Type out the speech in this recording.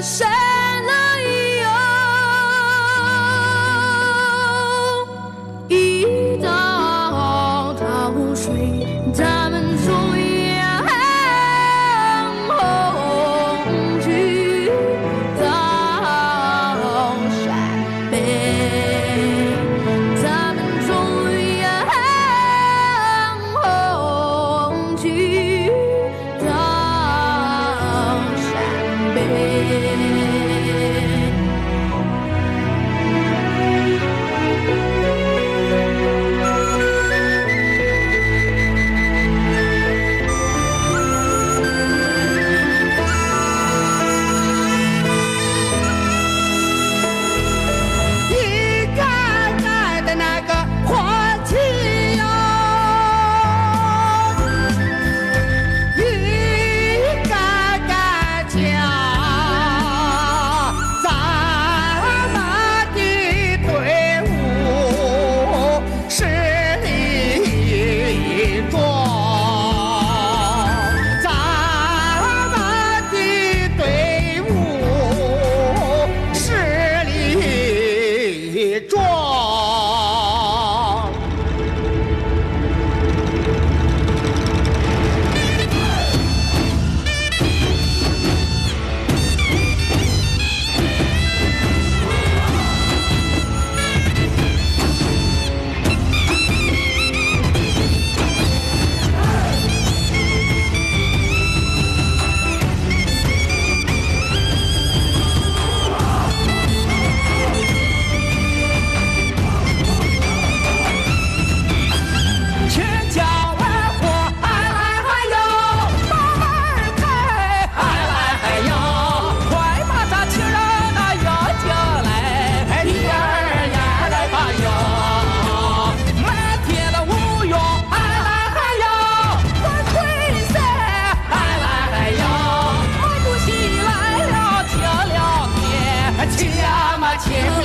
山了有一道潮水，咱们逐阳红去到山北，咱们逐阳红去到山北。一杆杆的那个火旗哟，一杆杆枪，咱们的队伍实力壮，咱们的队伍实力壮。前脚儿火，哎来嗨哟，把门儿开，哎来嗨哟，快把咱亲人那约进来，一儿呀来吧哟，满天的乌云，哎来嗨哟，快退散，哎来嗨哟，毛主席来了，停了天，亲呀嘛亲。